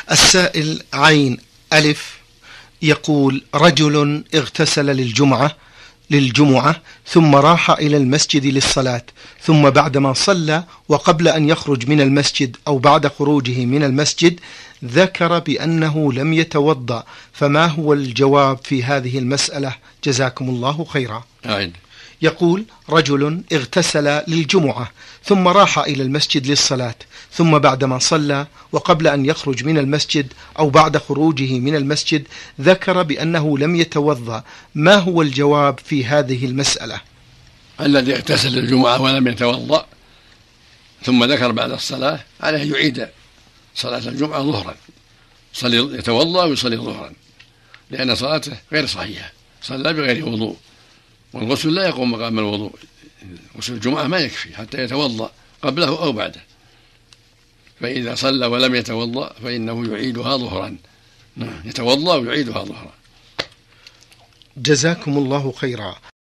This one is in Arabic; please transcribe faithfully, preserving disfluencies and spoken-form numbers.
السائل عين ألف يقول: رجل اغتسل للجمعة للجمعة ثم راح إلى المسجد للصلاة، ثم بعدما صلى وقبل أن يخرج من المسجد أو بعد خروجه من المسجد ذكر بأنه لم يتوضأ، فما هو الجواب في هذه المسألة؟ جزاكم الله خيرا. عين. يقول: رجل اغتسل للجمعة ثم راح إلى المسجد للصلاة، ثم بعدما صلى وقبل أن يخرج من المسجد أو بعد خروجه من المسجد ذكر بأنه لم يتوضأ، ما هو الجواب في هذه المسألة؟ الذي اغتسل للجمعة ولم يتوضأ ثم ذكر بعد الصلاة عليه يعيد صلاة الجمعة ظهرا، يتوضأ ويصلي ظهرا، لأن صلاته غير صحيحة، صلى بغير وضوء، والغسل لا يقوم مقام الوضوء، غسل الجمعة ما يكفي حتى يتوضأ قبله أو بعده، فإذا صلى ولم يتوضأ فإنه يعيدها ظهرا، يتوضأ ويعيدها ظهرا. جزاكم الله خيرا.